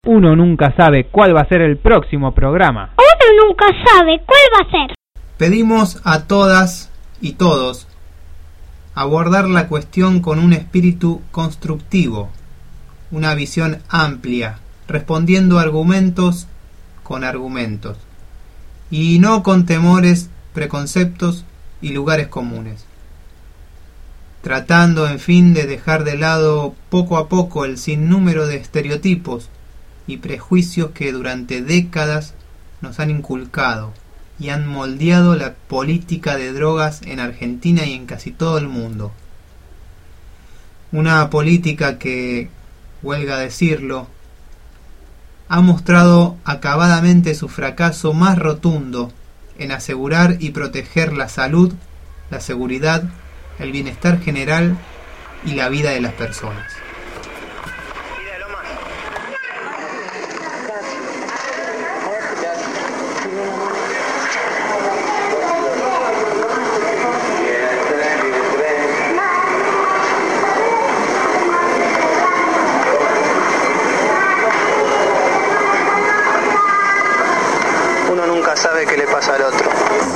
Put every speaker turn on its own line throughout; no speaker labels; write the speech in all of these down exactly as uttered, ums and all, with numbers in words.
uno nunca sabe cuál va a ser el próximo programa.
Uno nunca sabe cuál va a ser.
Pedimos a todas y todos abordar la cuestión con un espíritu constructivo, una visión amplia, respondiendo argumentos con argumentos, y no con temores, preconceptos y lugares comunes. Tratando, en fin, de dejar de lado poco a poco el sinnúmero de estereotipos y prejuicios que durante décadas nos han inculcado y han moldeado la política de drogas en Argentina y en casi todo el mundo. Una política que, huelga decirlo, ha mostrado acabadamente su fracaso más rotundo en asegurar y proteger la salud, la seguridad, el bienestar general y la vida de las personas.
Uno nunca sabe qué le pasa al otro.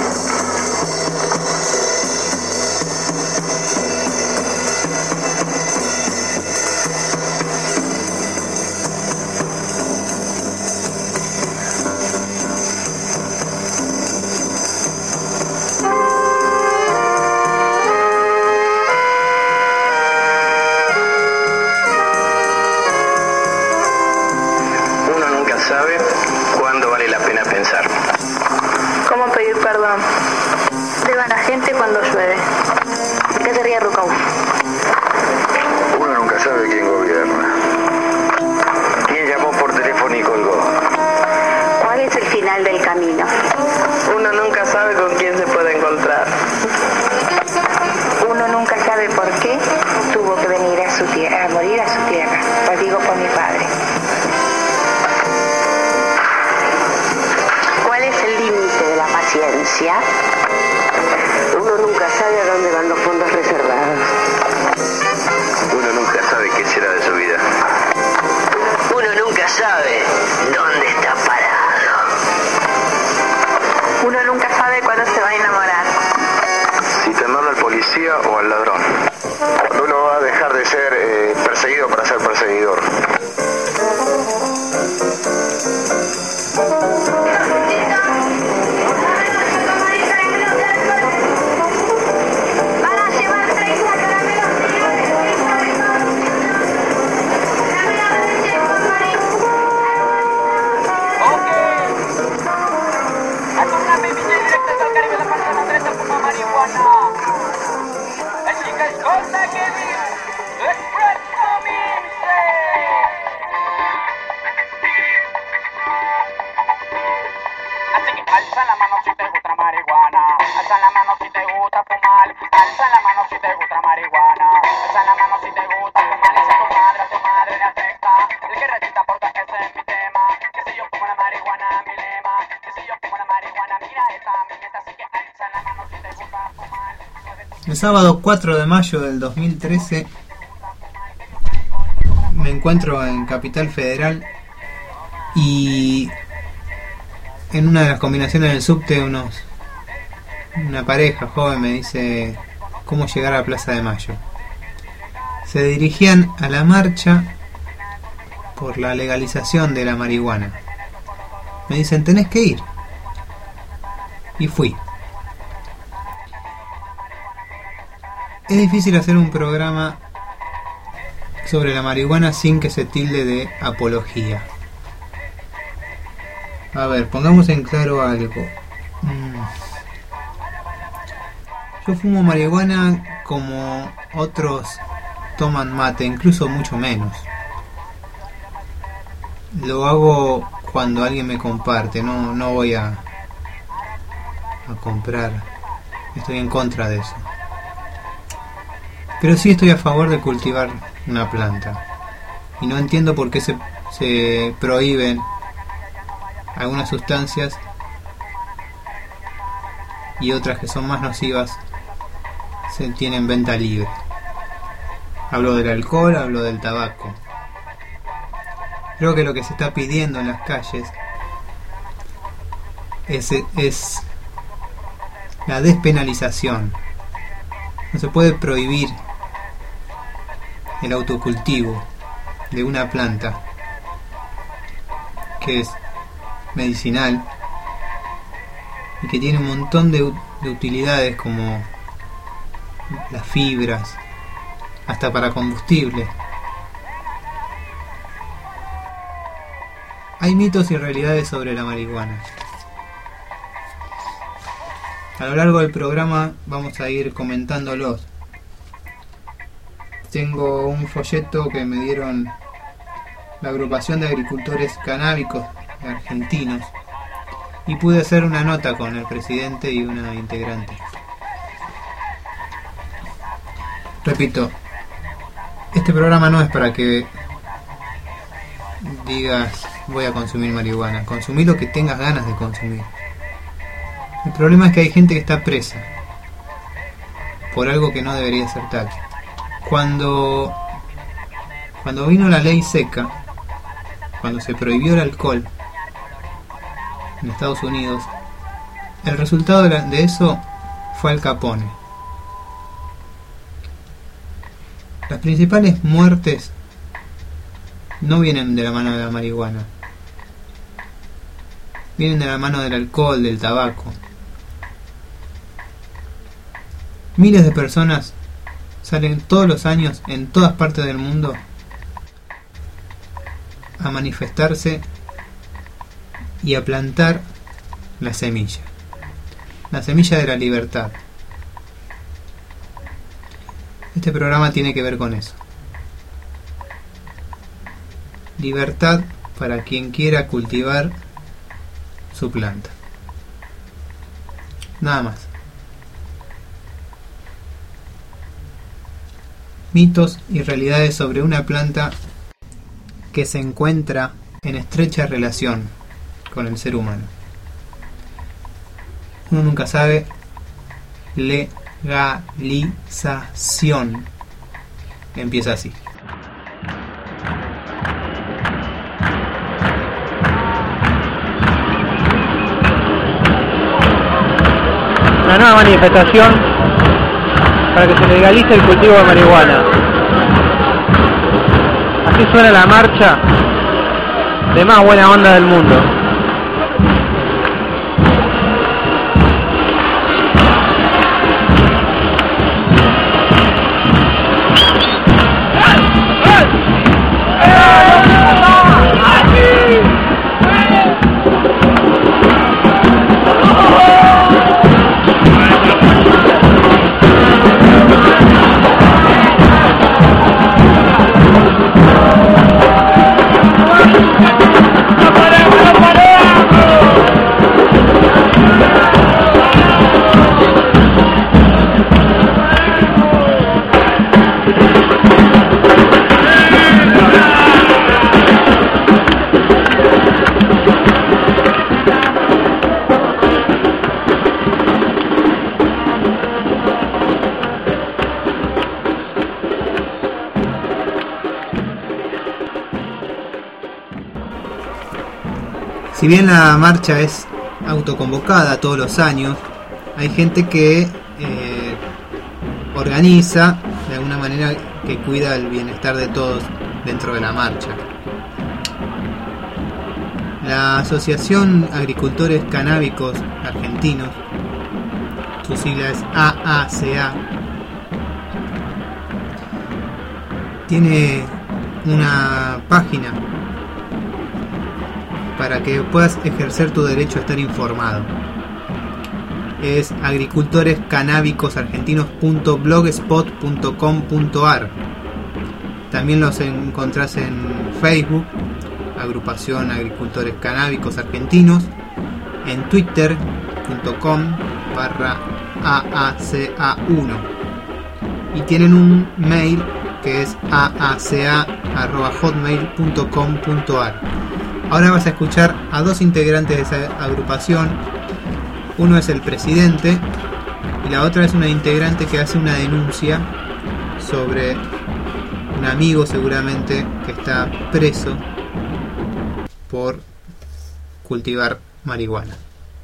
Uno nunca sabe cuándo vale la pena pensar.
¿Cómo pedir perdón? Deban a gente cuando llueve. ¿Qué sería Rucauf?
Uno nunca sabe quién gobierna. ¿Quién llamó por teléfono y colgó?
¿Cuál es el final del camino?
Uno nunca sabe con quién se puede encontrar.
Uno nunca sabe por qué tuvo que venir a su tierra, a morir a su tierra. Lo digo por mi padre. ¿Cuál es el límite de la paciencia?
Uno nunca sabe a dónde van los fondos reservados.
Uno nunca sabe qué será de su vida.
Uno nunca sabe dónde está parado.
Uno nunca sabe cuándo se va a enamorar.
Si temerle al policía o al ladrón. Cuando uno va a dejar de ser eh, perseguido para ser perseguidor.
Alza la mano si te gusta marihuana, alza la mano si te gusta fumar, alza la mano si te gusta marihuana, alza la mano si te gusta fumar, y si a tu madre a tu madre le afecta, el que recita porque ese es mi tema, que si yo fumo la marihuana mi lema, que si yo fumo la marihuana mira esta mi meta, así que alza la mano si te gusta fumar.
El sábado cuatro de mayo del dos mil trece me encuentro en Capital Federal y en una de las combinaciones del subte unos una pareja joven me dice cómo llegar a la Plaza de Mayo. Se dirigían a la marcha por la legalización de la marihuana. Me dicen, tenés que ir. Y fui. Es difícil hacer un programa sobre la marihuana sin que se tilde de apología. A ver, pongamos en claro algo. Mm. Yo fumo marihuana como otros toman mate, incluso mucho menos. Lo hago cuando alguien me comparte, no, no voy a, a comprar. Estoy en contra de eso. Pero sí estoy a favor de cultivar una planta. Y no entiendo por qué se, se prohíben algunas sustancias y otras que son más nocivas se tienen venta libre. Hablo del alcohol, hablo del tabaco. Creo que lo que se está pidiendo en las calles es, es la despenalización. No se puede prohibir el autocultivo de una planta que es medicinal y que tiene un montón de, de utilidades, como las fibras, hasta para combustible. Hay mitos y realidades sobre la marihuana. A lo largo del programa vamos a ir comentándolos. Tengo un folleto que me dieron la agrupación de agricultores canábicos argentinos y pude hacer una nota con el presidente y una integrante. Repito, este programa no es para que digas voy a consumir marihuana. Consumí lo que tengas ganas de consumir. El problema es que hay gente que está presa por algo que no debería ser tal. Cuando cuando vino la ley seca, cuando se prohibió el alcohol en Estados Unidos, el resultado de, la, de eso fue Al Capone. Las principales muertes no vienen de la mano de la marihuana, vienen de la mano del alcohol, del tabaco. Miles de personas salen todos los años en todas partes del mundo a manifestarse y a plantar la semilla, la semilla de la libertad. Este programa tiene que ver con eso. Libertad para quien quiera cultivar su planta. Nada más. Mitos y realidades sobre una planta que se encuentra en estrecha relación con el ser humano. Uno nunca sabe. Legalización. Empieza así.
Una nueva manifestación para que se legalice el cultivo de marihuana. Así suena la marcha de más buena onda del mundo.
Si bien la marcha es autoconvocada todos los años, hay gente que eh, organiza de alguna manera que cuida el bienestar de todos dentro de la marcha. La Asociación Agricultores Canábicos Argentinos, su sigla es A A C A, tiene una página para que puedas ejercer tu derecho a estar informado. Es agricultores canábicos argentinos punto blogspot punto com punto ar. También los encontrás en Facebook, Agrupación Agricultores Canábicos Argentinos, en twitter punto com barra A A C A uno, y tienen un mail que es a a c a arroba hotmail punto com punto ar. Ahora vas a escuchar a dos integrantes de esa agrupación. Uno es el presidente y la otra es una integrante que hace una denuncia sobre un amigo seguramente que está preso por cultivar marihuana.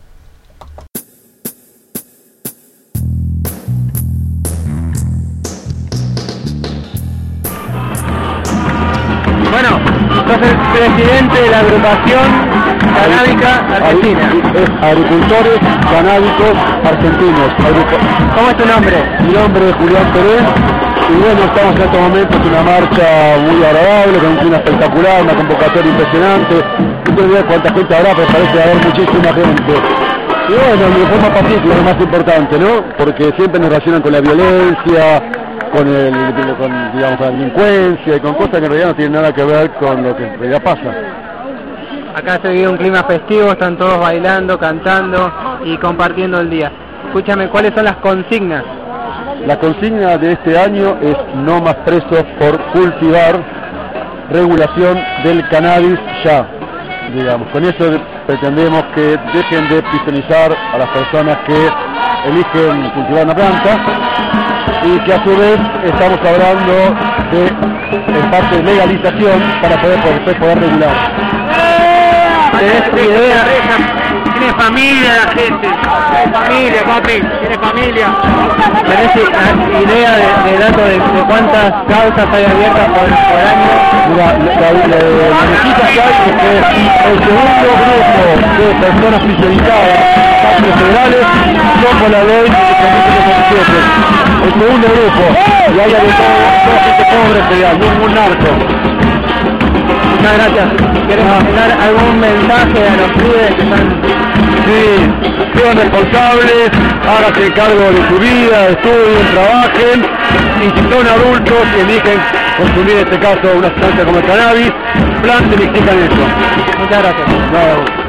Bueno, sos el presidente de la agrupación canábica argentina.
Es Agricultores Canábicos Argentinos.
¿Cómo es tu nombre?
Mi nombre es Julián Pérez. Y bueno, estamos en estos momentos en una marcha muy agradable, con un clima espectacular, una convocatoria impresionante. No tengo idea cuánta gente habrá, pero parece haber muchísima gente. Y bueno, de forma pacífica, lo más importante, ¿no? Porque siempre nos relacionan con la violencia, con, el, con digamos, la delincuencia y con cosas que en realidad no tienen nada que ver con lo que en realidad pasa.
Acá se vive un clima festivo, están todos bailando, cantando y compartiendo el día. Escúchame, ¿cuáles son las consignas?
La consigna de este año es no más presos por cultivar, regulación del cannabis ya. Digamos, con eso pretendemos que dejen de prisionizar a las personas que eligen cultivar una planta y que a su vez estamos hablando de, en parte, de legalización para poder, poder, poder regular.
¿Tenés idea? Tiene familia la gente, tiene familia, papi, tiene familia. ¿Tenés idea de, de datos de, de cuántas causas hay abiertas por, por año?
Mira, la, la, la, la noticia que hay es que el segundo grupo de personas prisioneras, cárceles federales, son por la ley de diecisiete. El segundo grupo, y hay de todo, toda gente pobre federal, ningún narco.
Muchas gracias. ¿Quieres mandar algún mensaje a los pibes que están?
Sí, sean responsables, háganse cargo de su vida, estudien, trabajen, y si son adultos y eligen consumir en este caso una sustancia como el cannabis, planten y exijan eso.
Muchas gracias.
No.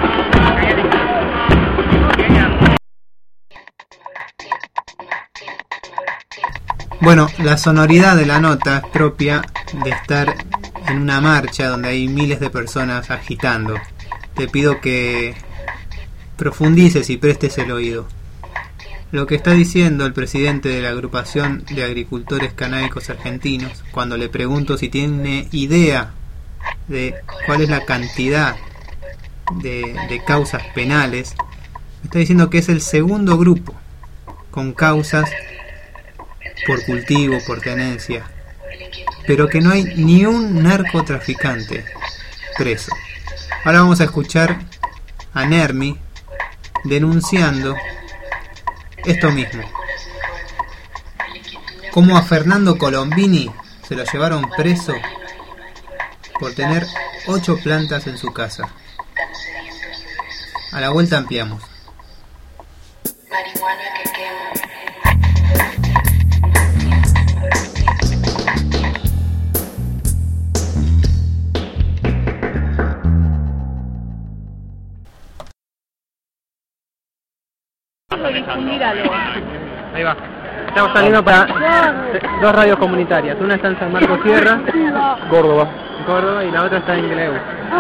Bueno, la sonoridad de la nota es propia de estar en una marcha donde hay miles de personas agitando. Te pido que profundices y prestes el oído. Lo que está diciendo el presidente de la agrupación de agricultores canábicos argentinos, cuando le pregunto si tiene idea de cuál es la cantidad de, de causas penales, me está diciendo que es el segundo grupo con causas por cultivo, por tenencia, pero que no hay ni un narcotraficante preso. Ahora vamos a escuchar a Nermi denunciando esto mismo, cómo a Fernando Colombini se lo llevaron preso por tener ocho plantas en su casa. A la vuelta ampliamos.
Marihuana que quema.
Ahí va. Estamos saliendo para dos radios comunitarias. Una está en San Marcos Sierra,
Córdoba.
Córdoba, y la otra está en Gleu.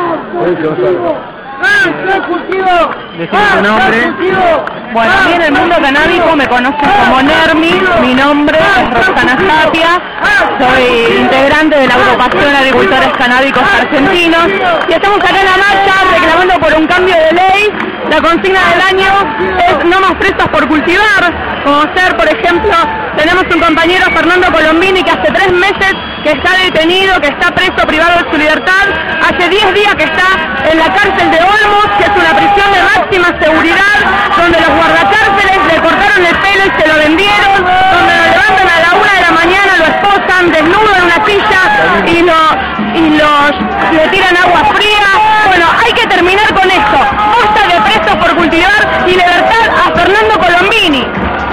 Decime tu nombre. Bueno, a mí en el mundo canábico me conocen como Nermi, mi nombre es Roxana Tapia, soy integrante de la agrupación Agricultores Canábicos Argentinos y estamos acá en la marcha reclamando por un cambio de ley. La consigna del año es no más presos por cultivar, como ser, por ejemplo, tenemos un compañero, Fernando Colombini, que hace tres meses que está detenido, que está preso, privado de su libertad, hace diez días que está en la cárcel de Olmos, que es una prisión de máxima seguridad, donde los guardacárceles le cortaron el pelo y se lo vendieron, donde lo levantan a la una de la mañana, lo esposan desnudo en una silla y, lo, y los le tiran agua fría. Bueno, hay que terminar con esto. Basta de presos por cultivar y libertad a Fernando Colombini.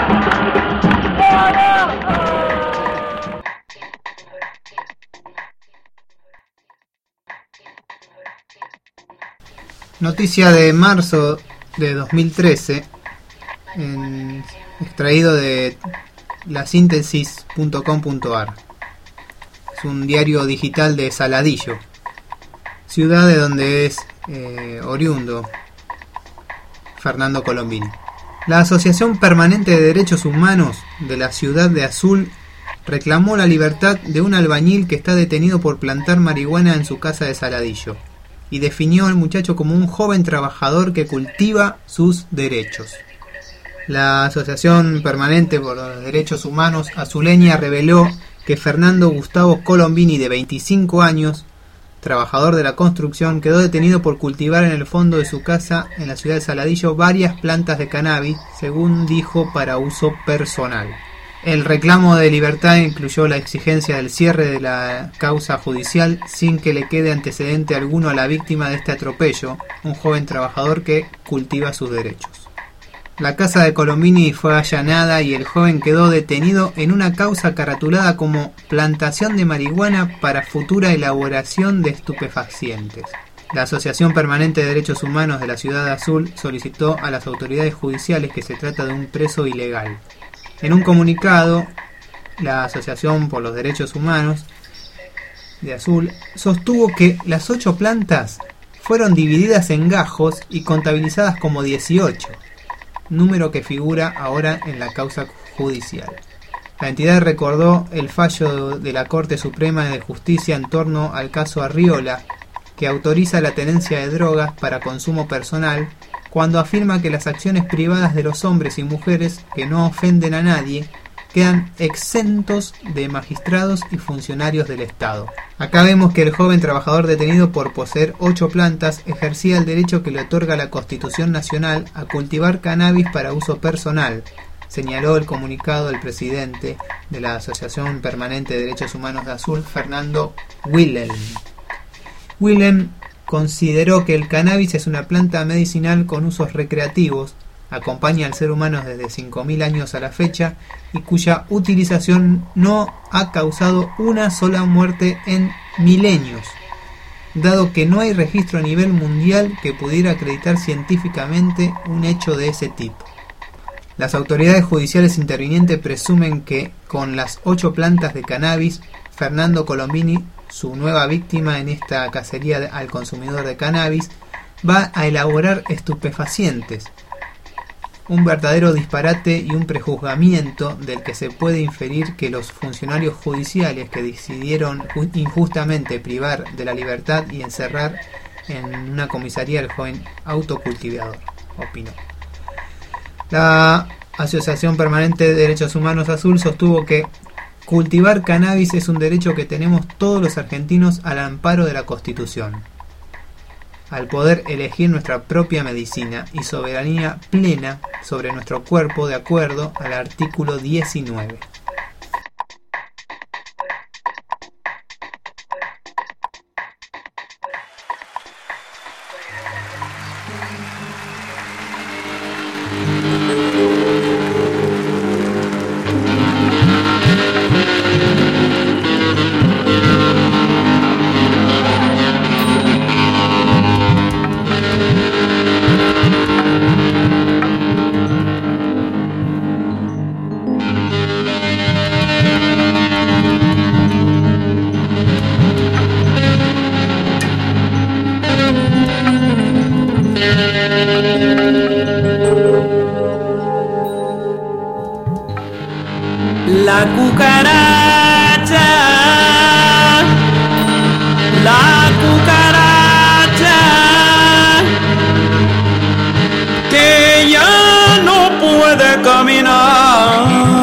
Noticia de marzo de dos mil trece, en, extraído de la síntesis punto com punto ar. Es un diario digital de Saladillo, ciudad de donde es eh, oriundo Fernando Colombini. La Asociación Permanente de Derechos Humanos de la ciudad de Azul reclamó la libertad de un albañil que está detenido por plantar marihuana en su casa de Saladillo. y definió al muchacho como un joven trabajador que cultiva sus derechos. La Asociación Permanente por los Derechos Humanos azuleña reveló que Fernando Gustavo Colombini, de veinticinco años, trabajador de la construcción, quedó detenido por cultivar en el fondo de su casa en la ciudad de Saladillo varias plantas de cannabis, según dijo, para uso personal. El reclamo de libertad incluyó la exigencia del cierre de la causa judicial sin que le quede antecedente alguno a la víctima de este atropello, un joven trabajador que cultiva sus derechos. La casa de Colombini fue allanada y el joven quedó detenido en una causa caratulada como plantación de marihuana para futura elaboración de estupefacientes. La Asociación Permanente de Derechos Humanos de la Ciudad Azul solicitó a las autoridades judiciales que se trata de un preso ilegal. En un comunicado, la Asociación por los Derechos Humanos de Azul sostuvo que las ocho plantas fueron divididas en gajos y contabilizadas como dieciocho. Número que figura ahora en la causa judicial. La entidad recordó el fallo de la Corte Suprema de Justicia en torno al caso Arriola, que autoriza la tenencia de drogas para consumo personal, cuando afirma que las acciones privadas de los hombres y mujeres que no ofenden a nadie quedan exentos de magistrados y funcionarios del Estado. Acá vemos que el joven trabajador detenido por poseer ocho plantas ejercía el derecho que le otorga la Constitución Nacional a cultivar cannabis para uso personal, señaló el comunicado del presidente de la Asociación Permanente de Derechos Humanos de Azul, Fernando Wilhelm. Wilhelm consideró que el cannabis es una planta medicinal con usos recreativos, acompaña al ser humano desde cinco mil años a la fecha y cuya utilización no ha causado una sola muerte en milenios, dado que no hay registro a nivel mundial que pudiera acreditar científicamente un hecho de ese tipo. Las autoridades judiciales intervinientes presumen que con las ocho plantas de cannabis, Fernando Colombini, su nueva víctima en esta cacería al consumidor de cannabis, va a elaborar estupefacientes. Un verdadero disparate y un prejuzgamiento del que se puede inferir que los funcionarios judiciales que decidieron injustamente privar de la libertad y encerrar en una comisaría al joven autocultivador, opinó. La Asociación Permanente de Derechos Humanos Azul sostuvo que cultivar cannabis es un derecho que tenemos todos los argentinos al amparo de la Constitución, al poder elegir nuestra propia medicina y soberanía plena sobre nuestro cuerpo de acuerdo al artículo diecinueve.
La cucaracha, la cucaracha, que ya no puede caminar,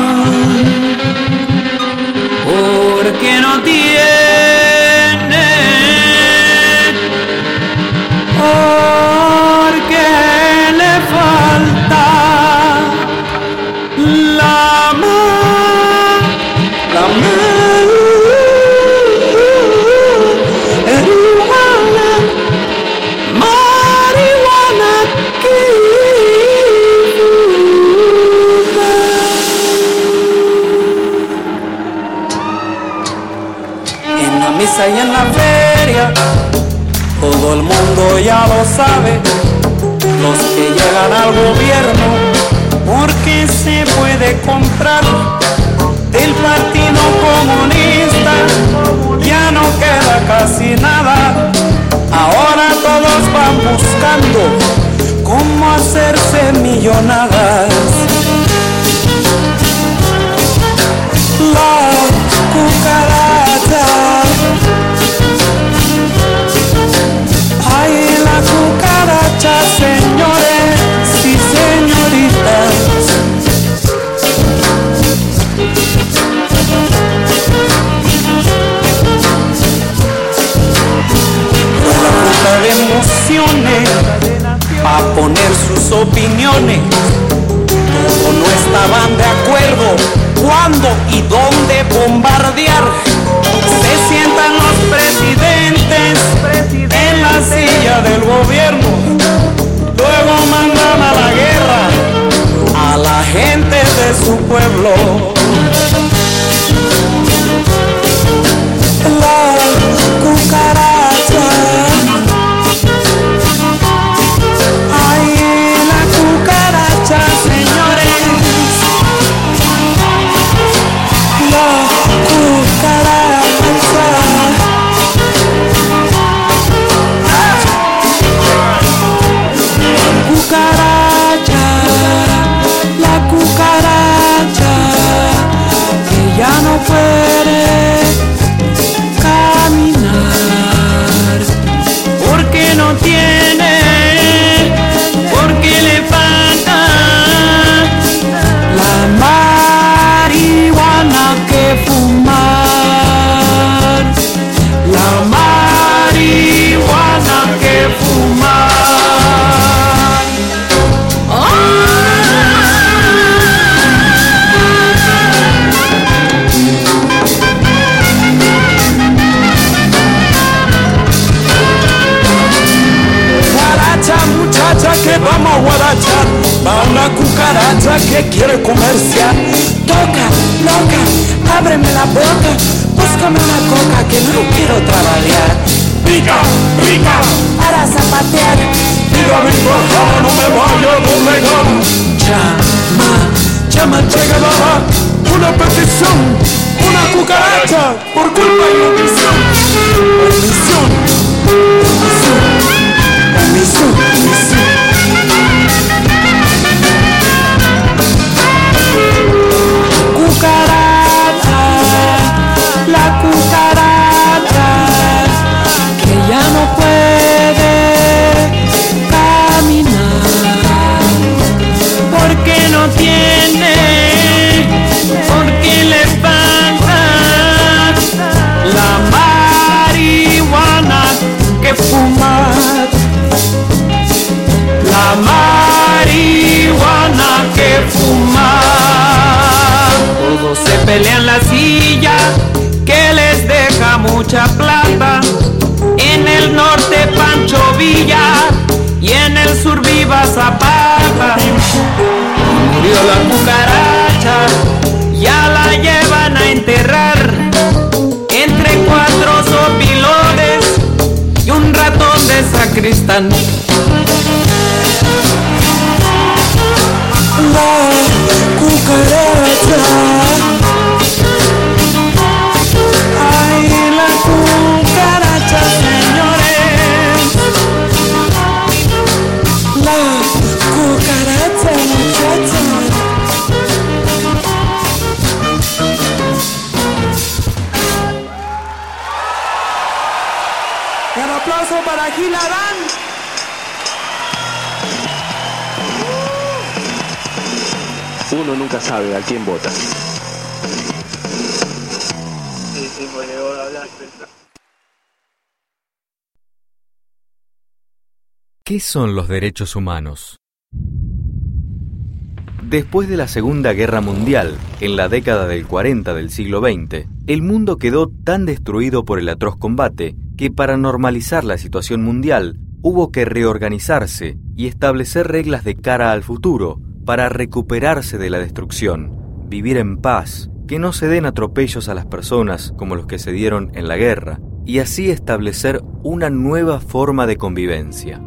porque no tiene, porque le falta la mano. La marihuana, marihuana que en la misa y en la feria, todo el mundo ya lo sabe, los que llegan al gobierno, porque se puede comprar. El Partido Comunista ya no queda casi nada. Ahora todos van buscando cómo hacerse millonadas. La cucaracha, cucarachas, señores y señoritas. De emociones pa' poner sus opiniones. Todos no estaban de acuerdo cuándo y dónde bombardear. Se sientan los presidentes en la silla del gobierno, luego mandan a la guerra a la gente de su pueblo. La cucaracha, ay, la cucaracha, señores, la cucaracha, cucaracha, la cucaracha, que ya no puede caminar porque no tiene, porque le falta la marihuana que fumar, la marihuana que fumar. Muchacha, que vamos a guarachar, va una cucaracha que quiere comerciar. Toca, loca, ábreme la boca, búscame una coca que no quiero trabajar. Pica, pica, para zapatear, diga mi bajada, no me vaya a doblegar. Llama, llama, llega la una petición, una cucaracha por culpa y omisión. Omisión, omisión. Omisión, omisión. Cucaracha, la cucaracha, que ya no puede caminar, porque no tiene, porque le falta la marihuana que fumar. La marihuana que fumar. Todos se pelean la silla que les deja mucha plata. En el norte Pancho Villa y en el sur Viva Zapata. Murió la cucaracha, ya la llevan a enterrar entre cuatro sopilones y un ratón de sacristán. La cucaracha, ay, la cucaracha, señores, la cucaracha, muchachos. Un aplauso para Gil Adán.
Uno nunca sabe a quién vota.
Sí, sí, porque vos hablaste.
¿Qué son los derechos humanos? Después de la Segunda Guerra Mundial, en la década del cuarenta del siglo veinte, el mundo quedó tan destruido por el atroz combate que para normalizar la situación mundial hubo que reorganizarse y establecer reglas de cara al futuro para recuperarse de la destrucción, vivir en paz, que no se den atropellos a las personas como los que se dieron en la guerra, y así establecer una nueva forma de convivencia.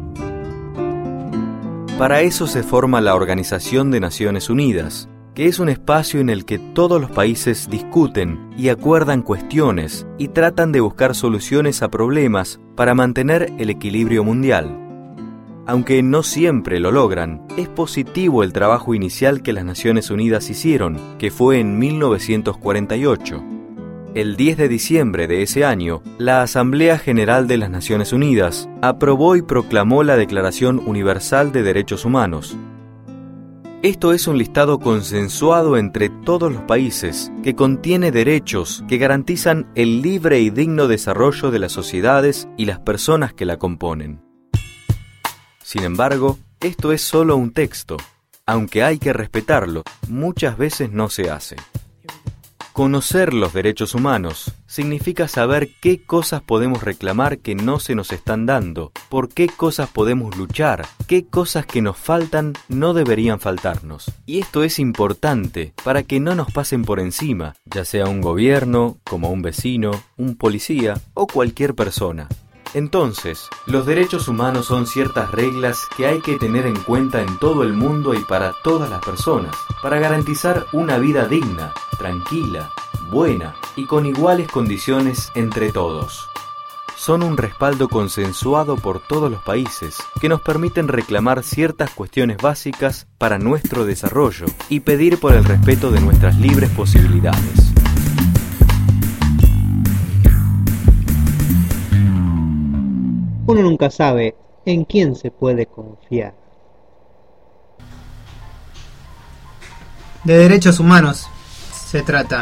Para eso se forma la Organización de Naciones Unidas, que es un espacio en el que todos los países discuten y acuerdan cuestiones y tratan de buscar soluciones a problemas para mantener el equilibrio mundial. Aunque no siempre lo logran, es positivo el trabajo inicial que las Naciones Unidas hicieron, que fue en mil novecientos cuarenta y ocho. El diez de diciembre de ese año, la Asamblea General de las Naciones Unidas aprobó y proclamó la Declaración Universal de Derechos Humanos. Esto es un listado consensuado entre todos los países que contiene derechos que garantizan el libre y digno desarrollo de las sociedades y las personas que la componen. Sin embargo, esto es solo un texto. Aunque hay que respetarlo, muchas veces no se hace. Conocer los derechos humanos significa saber qué cosas podemos reclamar que no se nos están dando, por qué cosas podemos luchar, qué cosas que nos faltan no deberían faltarnos. Y esto es importante para que no nos pasen por encima, ya sea un gobierno, como un vecino, un policía o cualquier persona. Entonces, los derechos humanos son ciertas reglas que hay que tener en cuenta en todo el mundo y para todas las personas, para garantizar una vida digna, tranquila, buena y con iguales condiciones entre todos. Son un respaldo consensuado por todos los países que nos permiten reclamar ciertas cuestiones básicas para nuestro desarrollo y pedir por el respeto de nuestras libres posibilidades.
Uno nunca sabe en quién se puede confiar. De derechos humanos se trata.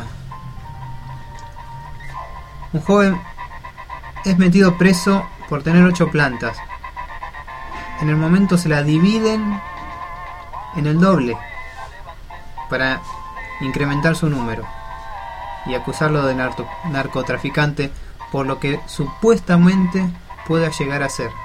Un joven es metido preso por tener ocho plantas. En el momento se la dividen en el doble para incrementar su número y acusarlo de narco- narcotraficante por lo que supuestamente pueda llegar a ser.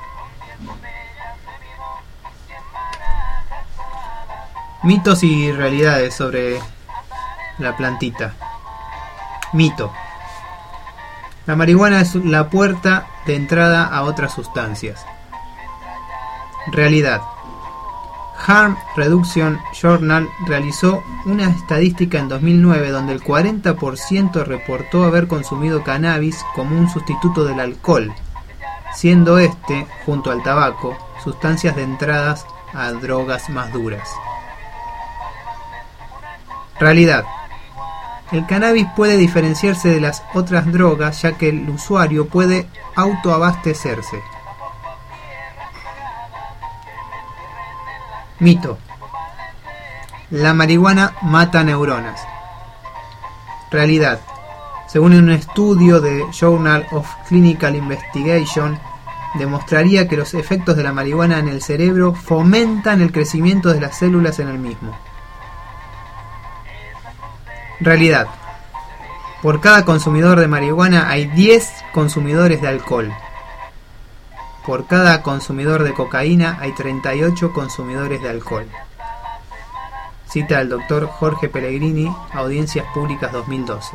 Mitos y realidades sobre la plantita. Mito. La marihuana es la puerta de entrada a otras sustancias. Realidad. Harm Reduction Journal realizó una estadística en dos mil nueve donde el cuarenta por ciento reportó haber consumido cannabis como un sustituto del alcohol, siendo este, junto al tabaco, sustancias de entradas a drogas más duras. Realidad. El cannabis puede diferenciarse de las otras drogas ya que el usuario puede autoabastecerse. Mito. La marihuana mata neuronas. Realidad. Según un estudio de Journal of Clinical Investigation, demostraría que los efectos de la marihuana en el cerebro fomentan el crecimiento de las células en el mismo. Realidad. Por cada consumidor de marihuana hay diez consumidores de alcohol. Por cada consumidor de cocaína hay treinta y ocho consumidores de alcohol. Cita al doctor Jorge Pellegrini, Audiencias Públicas dos mil doce.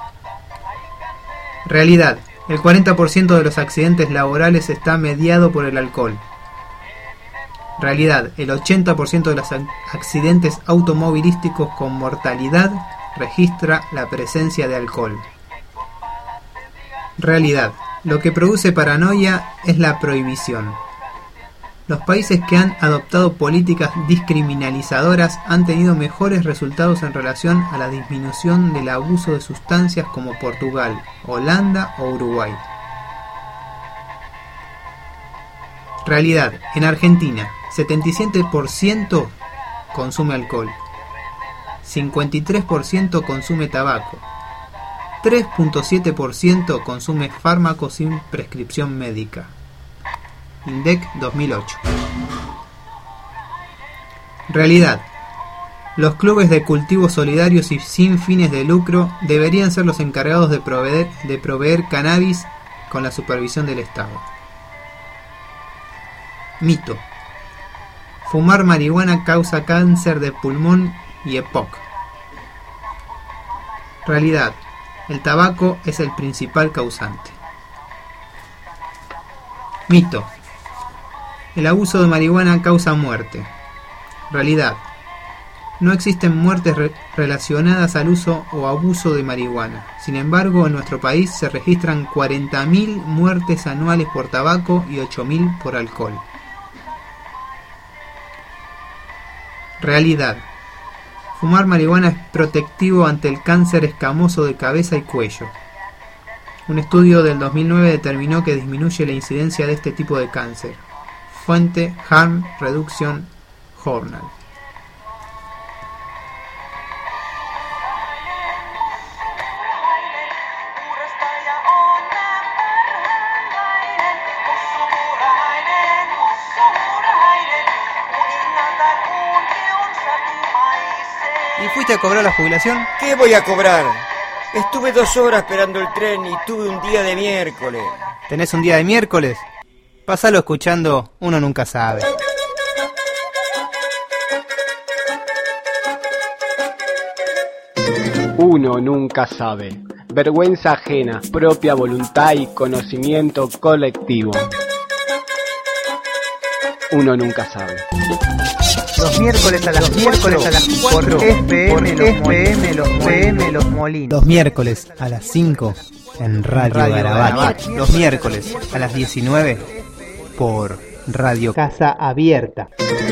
Realidad. El cuarenta por ciento de los accidentes laborales está mediado por el alcohol. Realidad. El ochenta por ciento de los accidentes automovilísticos con mortalidad registra la presencia de alcohol. Realidad. Lo que produce paranoia es la prohibición. Los países que han adoptado políticas discriminalizadoras han tenido mejores resultados en relación a la disminución del abuso de sustancias como Portugal, Holanda o Uruguay. Realidad. En Argentina, setenta y siete por ciento consume alcohol, cincuenta y tres por ciento consume tabaco, tres punto siete por ciento consume fármacos sin prescripción médica. INDEC dos mil ocho. Realidad. Los clubes de cultivos solidarios y sin fines de lucro deberían ser los encargados de proveer, de proveer cannabis con la supervisión del Estado. Mito. Fumar marihuana causa cáncer de pulmón y E P O C. Realidad. El tabaco es el principal causante. Mito. El abuso de marihuana causa muerte. Realidad. No existen muertes re- relacionadas al uso o abuso de marihuana. Sin embargo, en nuestro país se registran cuarenta mil muertes anuales por tabaco y ocho mil por alcohol. Realidad. Fumar marihuana es protectivo ante el cáncer escamoso de cabeza y cuello. Un estudio del dos mil nueve determinó que disminuye la incidencia de este tipo de cáncer. Fuente Harm Reduction Journal.
¿Y fuiste a cobrar la jubilación?
¿Qué voy a cobrar? Estuve dos horas esperando el tren y tuve un día de miércoles.
¿Tenés un día de miércoles? Pásalo escuchando Uno Nunca Sabe.
Uno nunca sabe. Vergüenza ajena, propia voluntad y conocimiento colectivo. Uno nunca sabe.
Los miércoles a las los miércoles a las cuatro por F M, los F M, los F M, los Molinos. Los miércoles a las cinco en Radio, Radio Garabato. Los miércoles a las diecinueve por Radio Casa Abierta.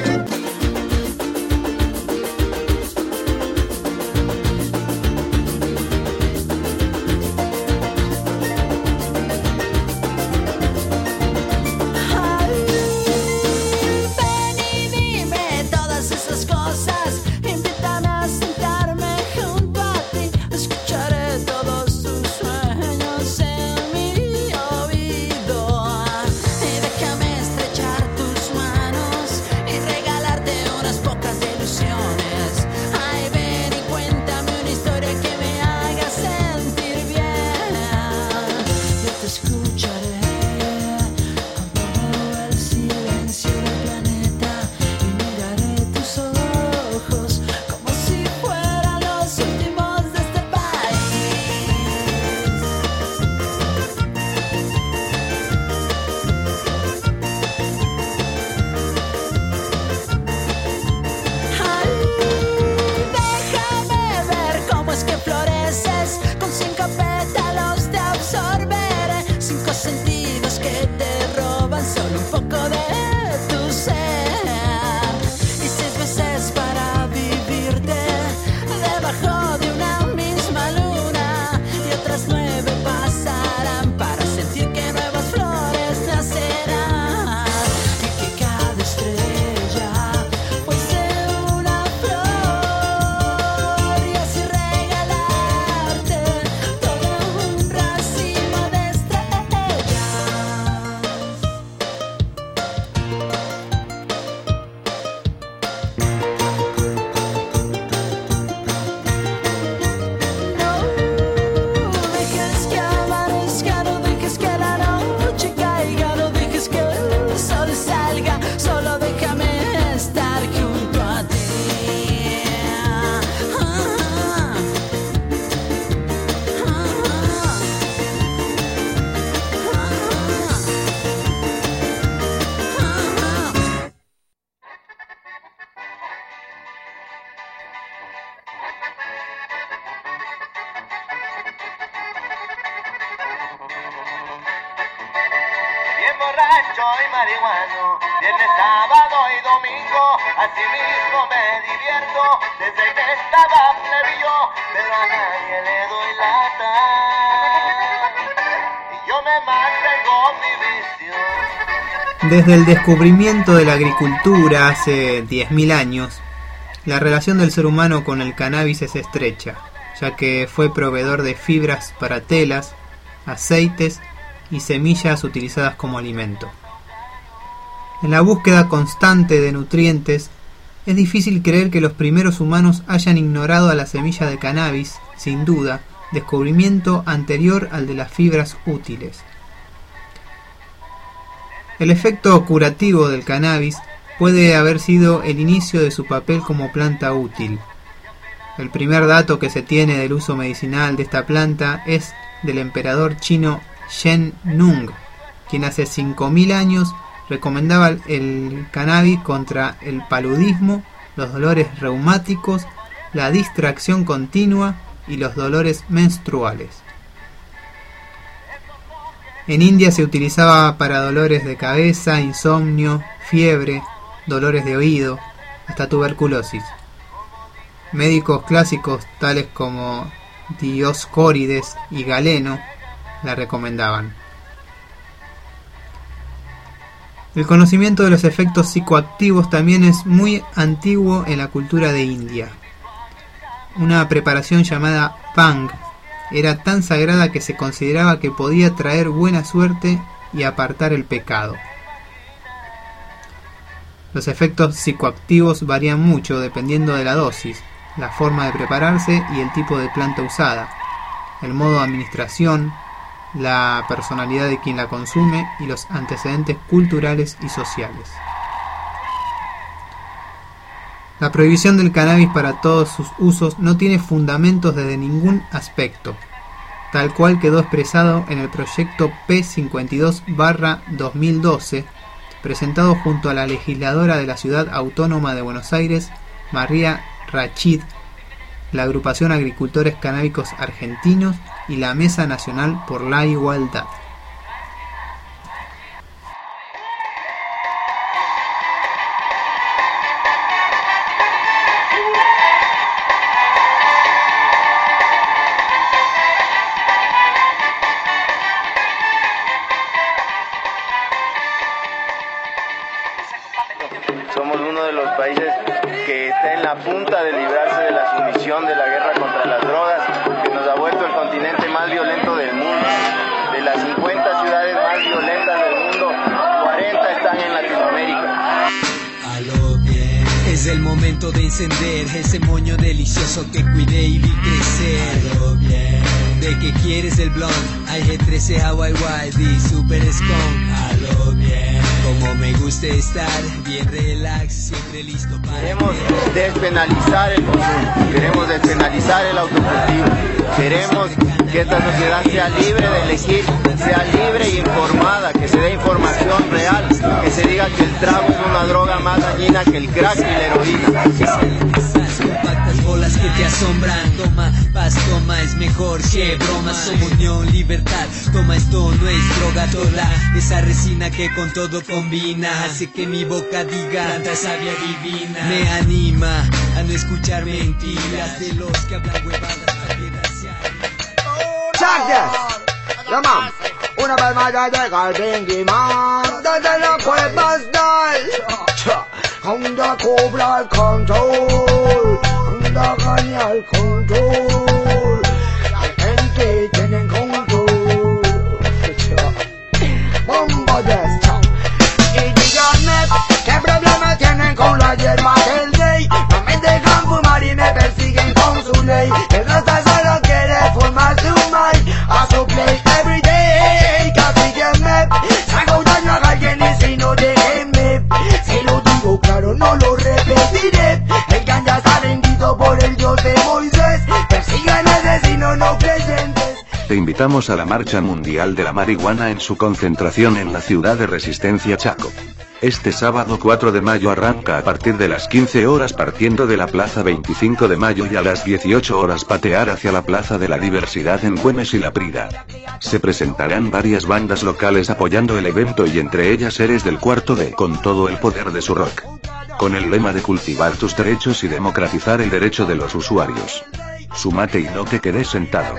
borracho y marihuano, viernes, sábado y domingo, así mismo me divierto, desde que estaba plebillo, pero a nadie le doy lata, y yo me mantengo mi vicio.
Desde el descubrimiento de la agricultura hace diez mil años, la relación del ser humano con el cannabis es estrecha, ya que fue proveedor de fibras para telas, aceites y semillas utilizadas como alimento. En la búsqueda constante de nutrientes, es difícil creer que los primeros humanos hayan ignorado a la semilla de cannabis, sin duda, descubrimiento anterior al de las fibras útiles. El efecto curativo del cannabis puede haber sido el inicio de su papel como planta útil. El primer dato que se tiene del uso medicinal de esta planta es del emperador chino Shen Nung, quien hace cinco mil años recomendaba el cannabis contra el paludismo, los dolores reumáticos, la distracción continua y los dolores menstruales. En India se utilizaba para dolores de cabeza, insomnio, fiebre, dolores de oído, hasta tuberculosis. Médicos clásicos tales como Dioscórides y Galeno la recomendaban. El conocimiento de los efectos psicoactivos también es muy antiguo en la cultura de India. Una preparación llamada Bhang era tan sagrada que se consideraba que podía traer buena suerte y apartar el pecado. Los efectos psicoactivos varían mucho dependiendo de la dosis, la forma de prepararse y el tipo de planta usada, el modo de administración, la personalidad de quien la consume y los antecedentes culturales y sociales. La prohibición del cannabis para todos sus usos no tiene fundamentos desde ningún aspecto, tal cual quedó expresado en el proyecto P cincuenta y dos barra dos mil doce, presentado junto a la legisladora de la Ciudad Autónoma de Buenos Aires, María Rachid, la Agrupación Agricultores Canábicos Argentinos y la Mesa Nacional por la Igualdad.
Somos uno de los países que está en la punta de librarse de la sumisión de la guerra contra las drogas, que nos ha vuelto el continente más violento del mundo. De las cincuenta ciudades más violentas del mundo, cuarenta están en Latinoamérica.
Es el momento de encender ese moño delicioso que cuidé y vi crecer. ¿De qué quieres el blond? I G trece Hawaii D Super Skunk. Como me gusta estar bien relax, siempre listo para...
Queremos despenalizar el consumo, queremos despenalizar el autocultivo, queremos que esta sociedad sea libre de elegir, sea libre e informada, que se dé información real, que se diga que el trago es una droga más dañina que el crack y la heroína.
Compactas bolas que te asombran, toma, paz, toma, es mejor que bromas, somos unión, libertad, toma, esto no es droga, toda esa resina que con todo combina, hace que mi boca diga tanta sabia divina, me anima a no escuchar mentiras de los que hablan huevadas para quedarse ahí.
Check this, yeah man, una vez más ya llega el Bingy Man, desde la cueva style, anda cobra el control, anda gana el control, la gente tiene control, bomba de esto, y díganme, ¿qué problema tienen con la hierba del gay? No me dejan fumar y me persiguen con su ley, el rata solo quiere fumar su mic, a su play every day, castíguenme, hago daño a alguien y si no déjenme, se lo digo claro, no lo repetiré, el ganja está vendido por el dios de Moisés, persigan asesinos no creyentes.
Te invitamos a la Marcha Mundial de la Marihuana en su concentración en la ciudad de Resistencia Chaco. Este sábado cuatro de mayo arranca a partir de las quince horas partiendo de la Plaza veinticinco de mayo y a las dieciocho horas patear hacia la Plaza de la Diversidad en Güemes y La Prida. Se presentarán varias bandas locales apoyando el evento y entre ellas Seres del Cuarto D con todo el poder de su rock. Con el lema de cultivar tus derechos y democratizar el derecho de los usuarios. Súmate y no te quedes sentado.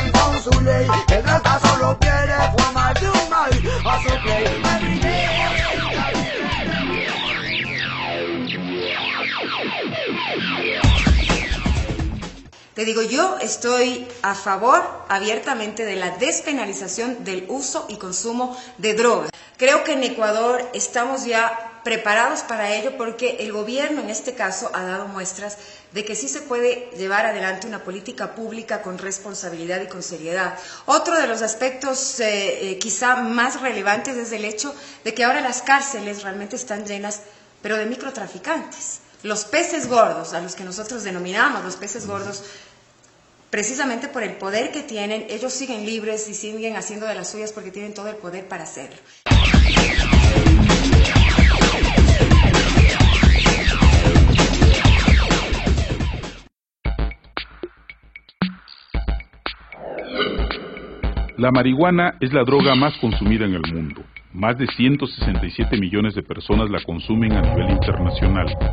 Te digo, yo estoy a favor abiertamente de la despenalización del uso y consumo de drogas. Creo que en Ecuador estamos ya preparados para ello porque el gobierno en este caso ha dado muestras de que sí se puede llevar adelante una política pública con responsabilidad y con seriedad. Otro de los aspectos eh, eh, quizá más relevantes es el hecho de que ahora las cárceles realmente están llenas, pero de microtraficantes. Los peces gordos, a los que nosotros denominamos los peces gordos, precisamente por el poder que tienen, ellos siguen libres y siguen haciendo de las suyas porque tienen todo el poder para hacerlo.
La marihuana es la droga más consumida en el mundo. Más de ciento sesenta y siete millones de personas la consumen a nivel internacional.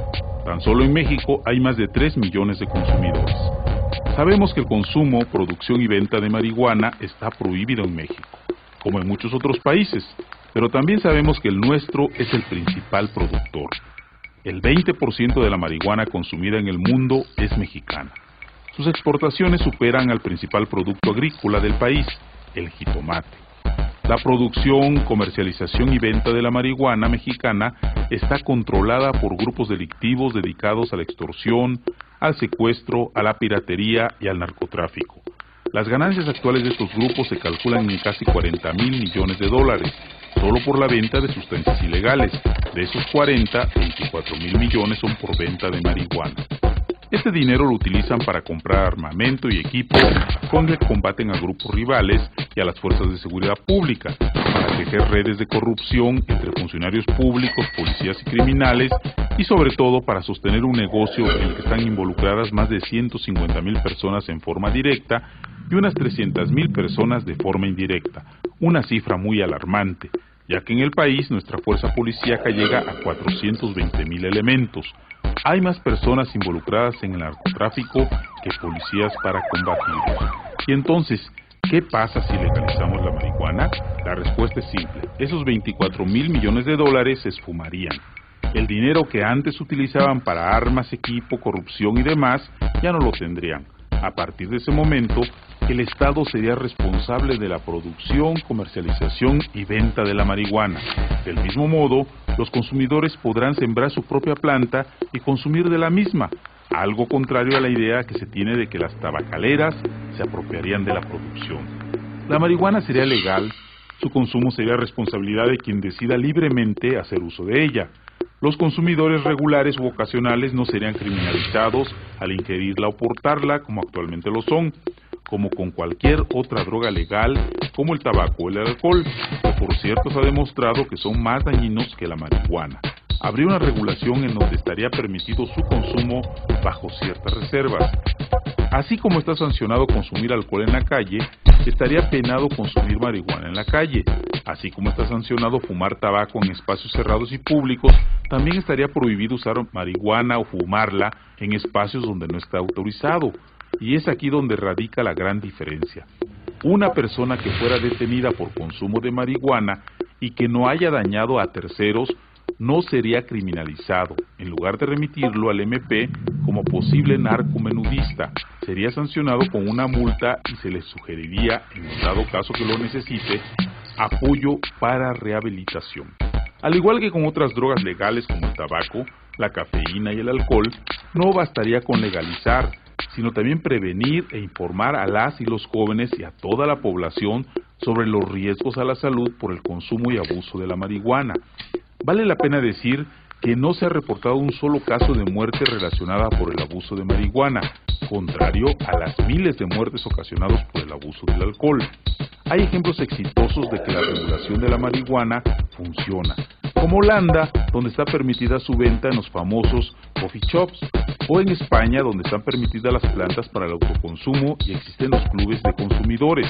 Tan solo en México hay más de tres millones de consumidores. Sabemos que el consumo, producción y venta de marihuana está prohibido en México, como en muchos otros países, pero también sabemos que el nuestro es el principal productor. El veinte por ciento de la marihuana consumida en el mundo es mexicana. Sus exportaciones superan al principal producto agrícola del país, el jitomate. La producción, comercialización y venta de la marihuana mexicana está controlada por grupos delictivos dedicados a la extorsión, al secuestro, a la piratería y al narcotráfico. Las ganancias actuales de estos grupos se calculan en casi cuarenta mil millones de dólares, solo por la venta de sustancias ilegales. De esos cuarenta, veinticuatro mil millones son por venta de marihuana. Este dinero lo utilizan para comprar armamento y equipo con el que combaten a grupos rivales y a las fuerzas de seguridad pública, para tejer redes de corrupción entre funcionarios públicos, policías y criminales, y sobre todo para sostener un negocio en el que están involucradas más de ciento cincuenta mil personas en forma directa y unas trescientas mil personas de forma indirecta, una cifra muy alarmante, ya que en el país nuestra fuerza policíaca llega a cuatrocientos veinte mil elementos. Hay más personas involucradas en el narcotráfico que policías para combatirlo. Y entonces, ¿qué pasa si legalizamos la marihuana? La respuesta es simple. Esos veinticuatro mil millones de dólares se esfumarían. El dinero que antes utilizaban para armas, equipo, corrupción y demás, ya no lo tendrían. A partir de ese momento, el Estado sería responsable de la producción, comercialización y venta de la marihuana. Del mismo modo, los consumidores podrán sembrar su propia planta y consumir de la misma, algo contrario a la idea que se tiene de que las tabacaleras se apropiarían de la producción. La marihuana sería legal, su consumo sería responsabilidad de quien decida libremente hacer uso de ella. Los consumidores regulares u ocasionales no serían criminalizados al ingerirla o portarla como actualmente lo son, como con cualquier otra droga legal como el tabaco o el alcohol, que por cierto se ha demostrado que son más dañinos que la marihuana. Habría una regulación en donde estaría permitido su consumo bajo ciertas reservas. Así como está sancionado consumir alcohol en la calle, estaría penado consumir marihuana en la calle. Así como está sancionado fumar tabaco en espacios cerrados y públicos, también estaría prohibido usar marihuana o fumarla en espacios donde no está autorizado. Y es aquí donde radica la gran diferencia. Una persona que fuera detenida por consumo de marihuana y que no haya dañado a terceros no sería criminalizado. En lugar de remitirlo al eme pe como posible narcomenudista, sería sancionado con una multa y se le sugeriría, en dado caso que lo necesite, apoyo para rehabilitación. Al igual que con otras drogas legales como el tabaco, la cafeína y el alcohol, no bastaría con legalizar, sino también prevenir e informar a las y los jóvenes y a toda la población sobre los riesgos a la salud por el consumo y abuso de la marihuana. Vale la pena decir que no se ha reportado un solo caso de muerte relacionada por el abuso de marihuana, contrario a las miles de muertes ocasionadas por el abuso del alcohol. Hay ejemplos exitosos de que la regulación de la marihuana funciona, como Holanda, donde está permitida su venta en los famosos coffee shops, o en España, donde están permitidas las plantas para el autoconsumo y existen los clubes de consumidores,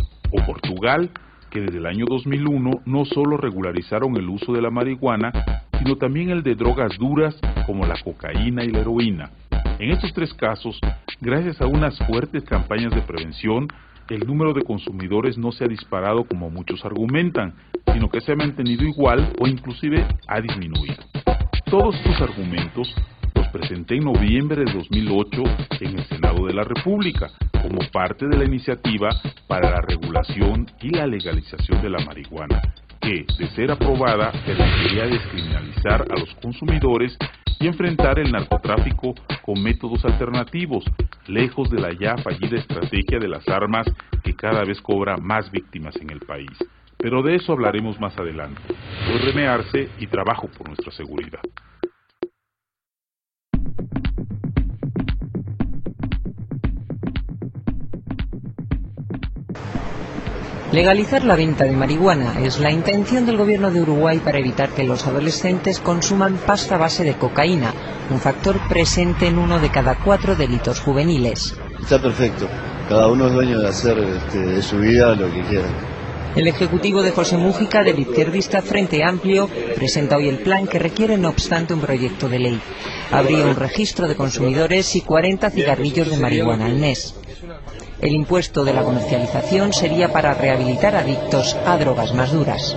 o Portugal, que desde el año dos mil uno no solo regularizaron el uso de la marihuana, sino también el de drogas duras como la cocaína y la heroína. En estos tres casos, gracias a unas fuertes campañas de prevención, el número de consumidores no se ha disparado como muchos argumentan, sino que se ha mantenido igual o inclusive ha disminuido. Todos estos argumentos los presenté en noviembre de dos mil ocho en el Senado de la República, como parte de la iniciativa para la regulación y la legalización de la marihuana, que, de ser aprobada, permitiría descriminalizar a los consumidores y enfrentar el narcotráfico con métodos alternativos, lejos de la ya fallida estrategia de las armas que cada vez cobra más víctimas en el país. Pero de eso hablaremos más adelante. Soy René Arce y trabajo por nuestra seguridad.
Legalizar la venta de marihuana es la intención del gobierno de Uruguay para evitar que los adolescentes consuman pasta a base de cocaína, un factor presente en uno de cada cuatro delitos juveniles.
Está perfecto. Cada uno es dueño de hacer este, de su vida lo que quiera.
El ejecutivo de José Mújica, del izquierdista Frente Amplio, presenta hoy el plan que requiere, no obstante, un proyecto de ley. Habría un registro de consumidores y cuarenta cigarrillos de marihuana al mes. El impuesto de la comercialización sería para rehabilitar adictos a drogas más duras.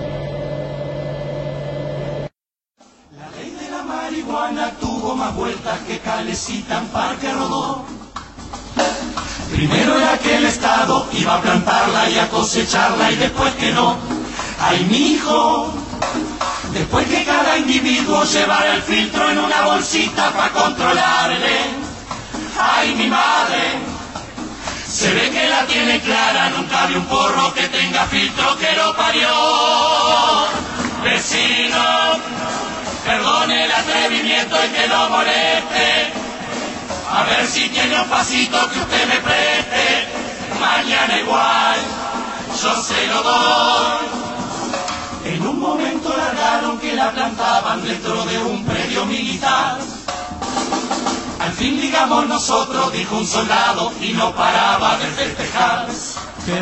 La ley de la marihuana tuvo más vueltas que Calecita en Parque Rodó. Primero era que el Estado iba a plantarla y a cosecharla y después que no. Ay, mijo, después que cada individuo llevara el filtro en una bolsita para controlarle. Ay, mi madre, se ve que la tiene clara, nunca vi un porro que tenga filtro que lo parió. Vecino, perdone el atrevimiento y que lo moleste. A ver si tiene un pasito que usted me preste. Mañana igual, yo se lo doy. En un momento largaron que la plantaban dentro de un predio militar. Al fin digamos nosotros, dijo un soldado, y no paraba de festejar. ¡Qué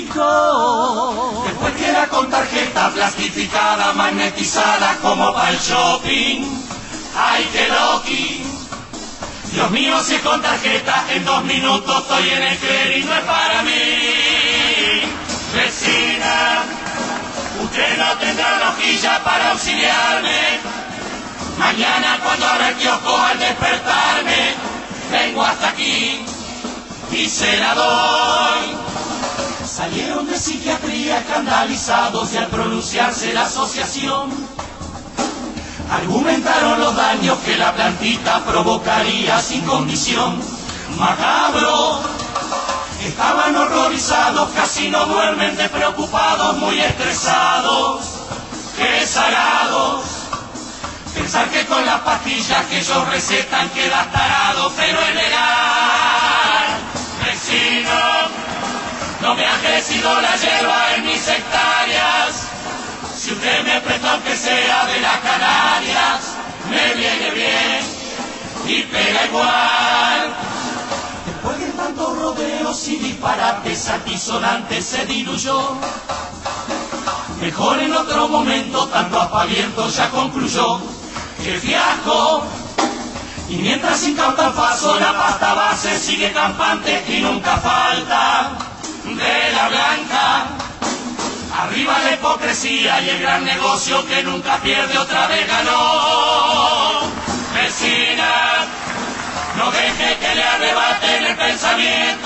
rico! Después queda con tarjeta plastificada, magnetizada como para el shopping. ¡Ay, qué loqui! Dios mío, si con tarjeta en dos minutos estoy en el clear y no es para mí. Vecina, usted no tendrá una hojilla para auxiliarme. Mañana cuando abra el kiosco al despertarme, vengo hasta aquí y se la doy. Salieron de psiquiatría escandalizados y al pronunciarse la asociación argumentaron los daños que la plantita provocaría sin condición. Macabro, estaban horrorizados, casi no duermen de preocupados, muy estresados. ¡Qué sagrados! Pensar que con las pastillas que ellos recetan queda tarado, pero es legal. Vecino, no me ha crecido la hierba en mis hectáreas. Si usted me presta aunque sea de las Canarias, me viene bien y pega igual. Después de tantos rodeos y disparates altisonantes se diluyó. Mejor en otro momento, tanto aspaviento ya concluyó. ¡Qué fiasco! Y mientras incauta el paso, la pasta base sigue campante y nunca falta de la blanca. Arriba la hipocresía y el gran negocio que nunca pierde, otra vez ganó. Vecina, no deje que le arrebaten el pensamiento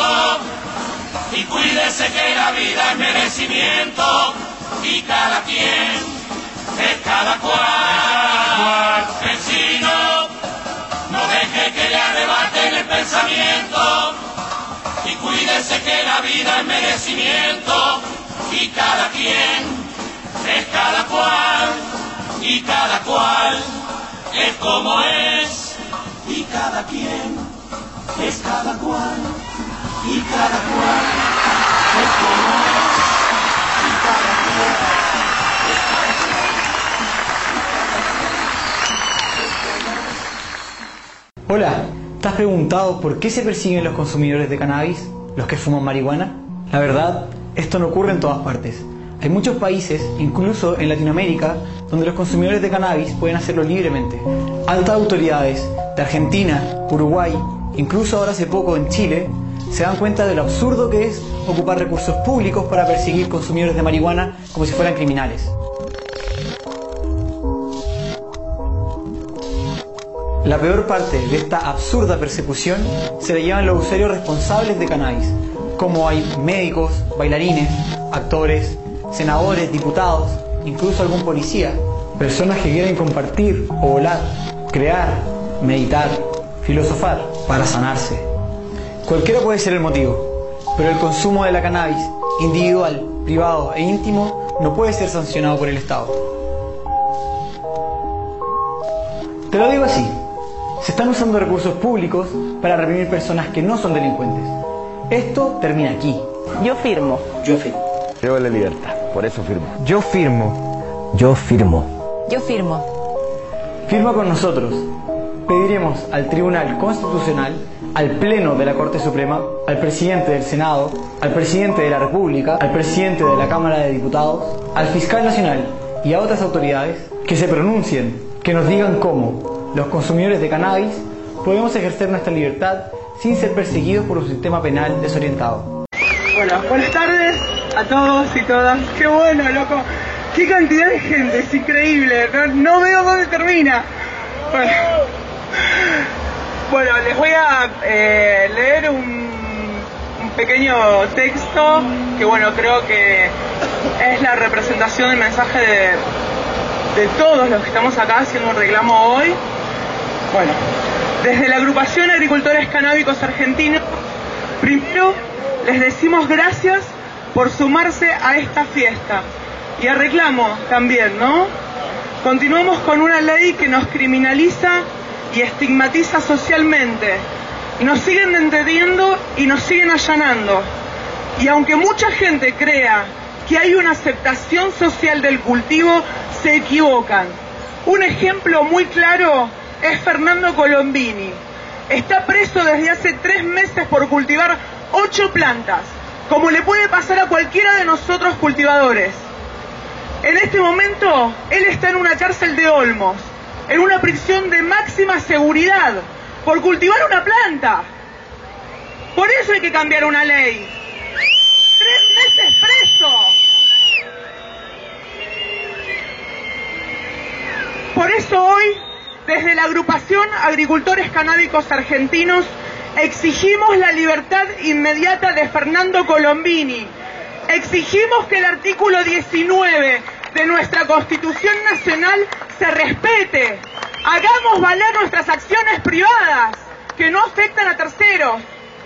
y cuídese que la vida es merecimiento y cada quien es cada cual. Vecino, no deje que le arrebaten el pensamiento y cuídese que la vida es merecimiento y cada quien es cada cual, y cada cual es como es, y cada quien es cada cual, y cada cual es como es, y cada quien es cada cual.
Hola, ¿te has preguntado por qué se persiguen los consumidores de cannabis, los que fuman marihuana? La verdad, esto no ocurre en todas partes. Hay muchos países, incluso en Latinoamérica, donde los consumidores de cannabis pueden hacerlo libremente. Altas autoridades de Argentina, Uruguay, incluso ahora hace poco en Chile, se dan cuenta de lo absurdo que es ocupar recursos públicos para perseguir consumidores de marihuana como si fueran criminales. La peor parte de esta absurda persecución se la llevan los usuarios responsables de cannabis, como hay médicos, bailarines, actores, senadores, diputados, incluso algún policía, personas que quieren compartir o volar, crear, meditar, filosofar para sanarse. Cualquiera puede ser el motivo, pero el consumo de la cannabis, individual, privado e íntimo, no puede ser sancionado por el Estado. Te lo digo así, se están usando recursos públicos para reprimir personas que no son delincuentes. Esto termina aquí.
Yo firmo.
Yo firmo.
Creo en la libertad, por eso firmo.
Yo firmo.
Yo firmo.
Yo firmo.
Firma con nosotros. Pediremos al Tribunal Constitucional al Pleno de la Corte Suprema, al Presidente del Senado, al Presidente de la República, al Presidente de la Cámara de Diputados, al Fiscal Nacional y a otras autoridades que se pronuncien, que nos digan cómo los consumidores de cannabis podemos ejercer nuestra libertad sin ser perseguidos por un sistema penal desorientado.
Bueno, buenas tardes a todos y todas. Qué bueno, loco. Qué cantidad de gente, es increíble. No, no veo dónde termina. Bueno, bueno les voy a eh, leer un, un pequeño texto que, bueno, creo que es la representación del mensaje de, de todos los que estamos acá haciendo un reclamo hoy. Bueno, desde la agrupación Agricultores Canábicos Argentinos, primero les decimos gracias por sumarse a esta fiesta y a reclamo también, ¿no? Continuamos con una ley que nos criminaliza y estigmatiza socialmente. Nos siguen deteniendo y nos siguen allanando. Y aunque mucha gente crea que hay una aceptación social del cultivo, se equivocan. Un ejemplo muy claro es Fernando Colombini. Está preso desde hace tres meses por cultivar ocho plantas, como le puede pasar a cualquiera de nosotros cultivadores. En este momento, él está en una cárcel de Olmos, en una prisión de máxima seguridad, por cultivar una planta. Por eso hay que cambiar una ley. ¡Tres meses preso! Por eso hoy, desde la agrupación Agricultores Canábicos Argentinos, exigimos la libertad inmediata de Fernando Colombini. Exigimos que el artículo diecinueve de nuestra Constitución Nacional se respete. Hagamos valer nuestras acciones privadas, que no afectan a terceros.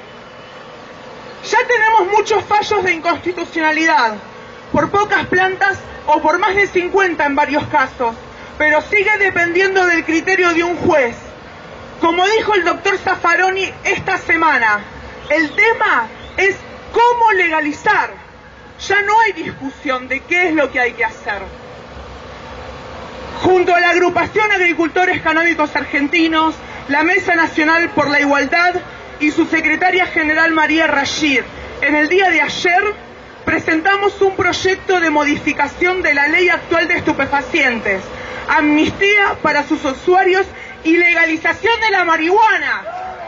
Ya tenemos muchos fallos de inconstitucionalidad, por pocas plantas o por más de cincuenta en varios casos, pero sigue dependiendo del criterio de un juez. Como dijo el doctor Zaffaroni esta semana, el tema es cómo legalizar. Ya no hay discusión de qué es lo que hay que hacer. Junto a la agrupación Agricultores Canábicos Argentinos, la Mesa Nacional por la Igualdad y su secretaria general María Rashid, en el día de ayer presentamos un proyecto de modificación de la ley actual de estupefacientes, amnistía para sus usuarios y legalización de la marihuana.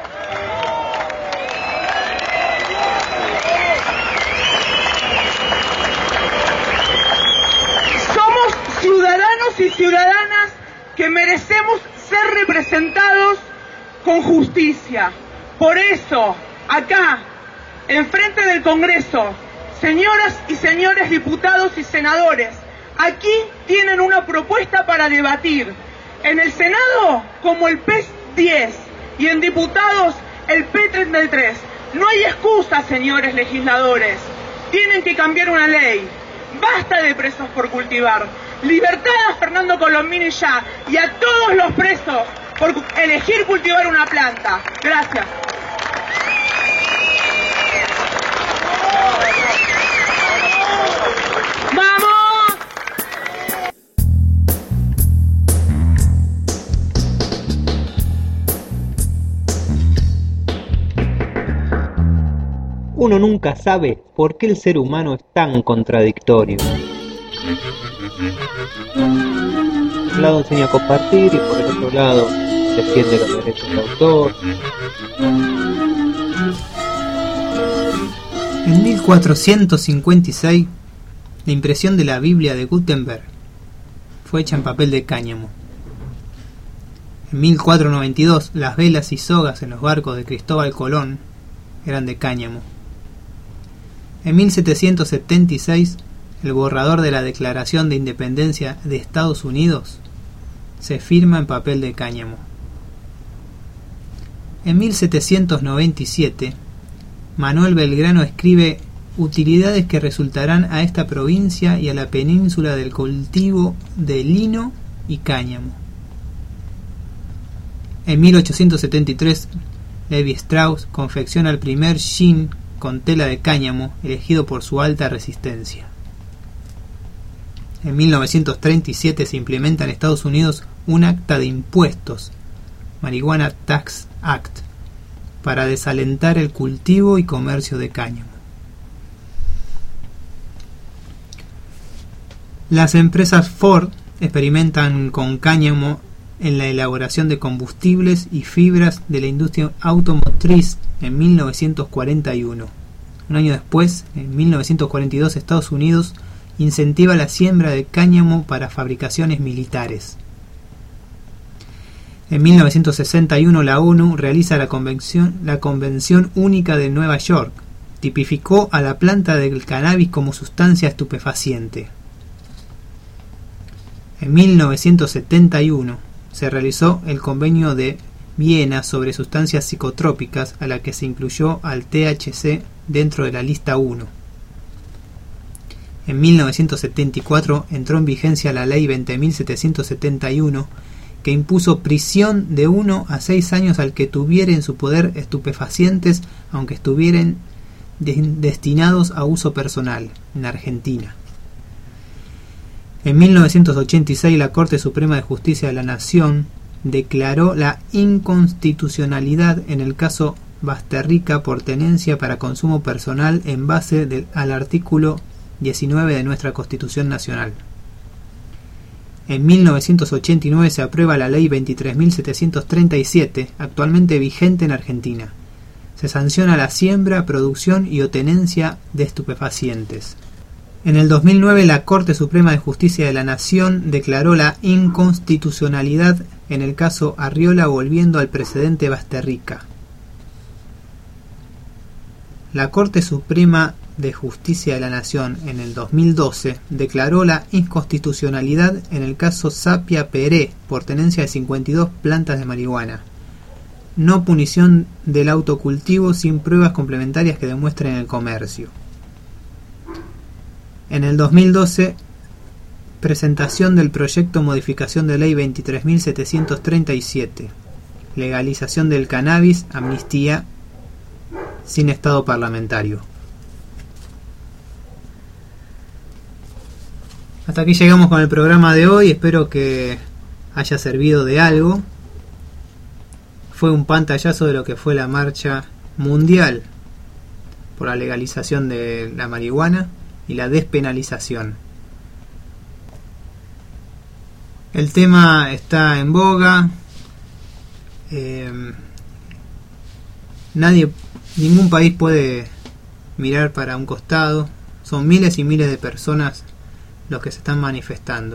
Somos ciudadanos y ciudadanas que merecemos ser representados con justicia. Por eso, acá, enfrente del Congreso, señoras y señores diputados y senadores, aquí tienen una propuesta para debatir. En el Senado, como el P E S diez, y en diputados, el P treinta y tres. No hay excusa, señores legisladores. Tienen que cambiar una ley. Basta de presos por cultivar. Libertad a Fernando Colombini ya, y a todos los presos por elegir cultivar una planta. Gracias. ¡Vamos!
Uno nunca sabe por qué el ser humano es tan contradictorio. Por un lado enseña a compartir y por el otro lado defiende los derechos de autor.
En mil cuatrocientos cincuenta y seis, la impresión de la Biblia de Gutenberg fue hecha en papel de cáñamo. En mil cuatrocientos noventa y dos, las velas y sogas en los barcos de Cristóbal Colón eran de cáñamo. En mil setecientos setenta y seis, el borrador de la Declaración de Independencia de Estados Unidos se firma en papel de cáñamo. En mil setecientos noventa y siete, Manuel Belgrano escribe utilidades que resultarán a esta provincia y a la península del cultivo de lino y cáñamo. En mil ochocientos setenta y tres, Levi Strauss confecciona el primer jean con tela de cáñamo, elegido por su alta resistencia. En mil novecientos treinta y siete se implementa en Estados Unidos un acta de impuestos, Marijuana Tax Act, para desalentar el cultivo y comercio de cáñamo. Las empresas Ford experimentan con cáñamo en la elaboración de combustibles y fibras de la industria automotriz en mil novecientos cuarenta y uno. Un año después, en mil novecientos cuarenta y dos, Estados Unidos incentiva la siembra de cáñamo para fabricaciones militares. En mil novecientos sesenta y uno, la ONU realiza la Convención, la Convención Única de Nueva York. Tipificó a la planta del cannabis como sustancia estupefaciente. En mil novecientos setenta y uno se realizó el Convenio de Viena sobre sustancias psicotrópicas, a la que se incluyó al T H C dentro de la lista uno. En mil novecientos setenta y cuatro entró en vigencia la Ley veinte mil setecientos setenta y uno, que impuso prisión de uno a seis años al que tuviera en su poder estupefacientes, aunque estuvieran de- destinados a uso personal, en Argentina. En mil novecientos ochenta y seis, la Corte Suprema de Justicia de la Nación declaró la inconstitucionalidad en el caso Basterrica por tenencia para consumo personal en base del, al artículo diecinueve de nuestra Constitución Nacional. En mil novecientos ochenta y nueve se aprueba la Ley veintitrés mil setecientos treinta y siete, actualmente vigente en Argentina. Se sanciona la siembra, producción y o tenencia de estupefacientes. En el dos mil nueve, la Corte Suprema de Justicia de la Nación declaró la inconstitucionalidad en el caso Arriola, volviendo al precedente Basterrica. La Corte Suprema de Justicia de la Nación en el dos mil doce declaró la inconstitucionalidad en el caso Sapia Peré por tenencia de cincuenta y dos plantas de marihuana. No punición del autocultivo sin pruebas complementarias que demuestren el comercio. En el dos mil doce, presentación del proyecto modificación de ley veintitrés mil setecientos treinta y siete, legalización del cannabis, amnistía, sin estado parlamentario. Hasta aquí llegamos con el programa de hoy, espero que haya servido de algo. Fue un pantallazo de lo que fue la marcha mundial por la legalización de la marihuana y la despenalización. El tema está en boga. Eh, nadie, ningún país puede mirar para un costado. Son miles y miles de personas los que se están manifestando.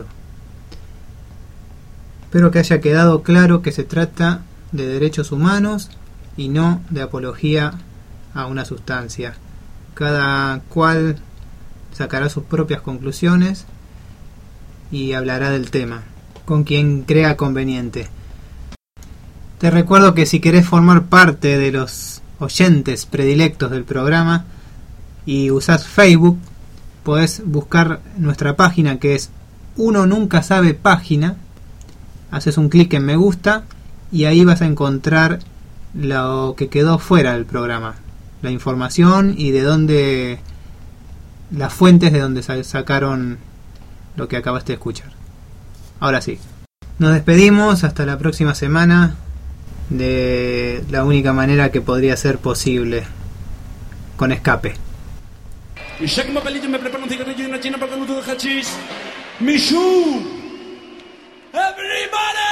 Espero que haya quedado claro que se trata de derechos humanos y no de apología a una sustancia. Cada cual sacará sus propias conclusiones y hablará del tema con quien crea conveniente. Te recuerdo que si querés formar parte de los oyentes predilectos del programa y usás Facebook, podés buscar nuestra página, que es Uno Nunca Sabe Página. Haces un clic en me gusta y ahí vas a encontrar lo que quedó fuera del programa, la información y de dónde, las fuentes de donde sacaron lo que acabaste de escuchar. Ahora sí, nos despedimos hasta la próxima semana, de la única manera que podría ser posible, con escape.
Y ya que papelito me preparo un cigarrillo y una china para canuto de hachís. ¡Michu! ¡Everybody!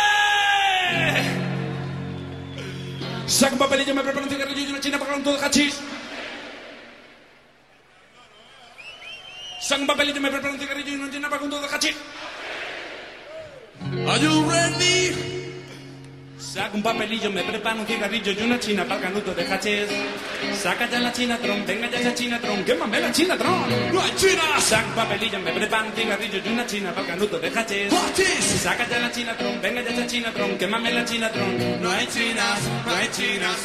Saca un papelillo, me preparo un cigarrillo y una china para canuto de hachís. Saca un papelillo, me preparo un cigarrillo y una china para canuto de hachís. Are you ready? Saca un papelillo, me preparo un cigarrillo y una china para el canuto de hachís. Saca ya la chinatron, venga ya esa chinatron, quémame la chinatron. ¡No hay china! Saca un papelillo, me preparo un cigarrillo y una china para el canuto de hachís. Saca ya la chinatron, venga ya esa chinatron, quémame la chinatron. No hay chinas, no hay chinas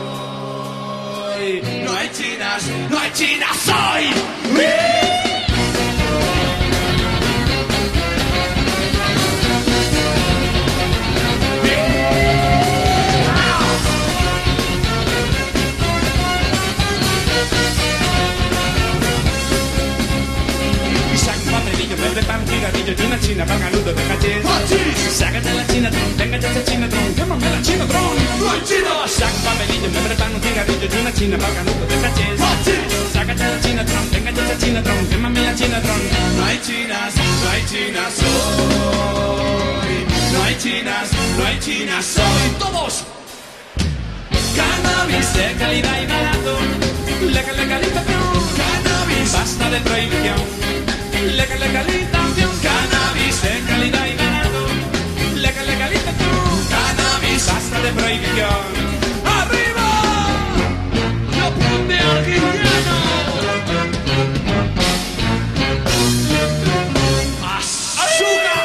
hoy. No hay chinas, no hay chinas hoy. Me preparo un cigarrillo y una china para el canuto de hachís. Sácate la chinatron, venga ya esa chinatron, quémame la chinatron. No hay china. Saca un papelillo, me preparo un
china, bacanuco de cachés. Sácate la Chinatron, venga ya Chinatron, quémame la Chinatron. No hay chinas, no hay chinas hoy. No hay chinas, no hay chinas hoy. Todos. Cannabis de calidad y barato. Legal, legalización. Cannabis, basta de prohibición. Legal, legalización. Cannabis de calidad y barato. Legal, legalización. Cannabis, basta de prohibición. ¡Arriba! ¡No ponte argentino! ¡Azúcar!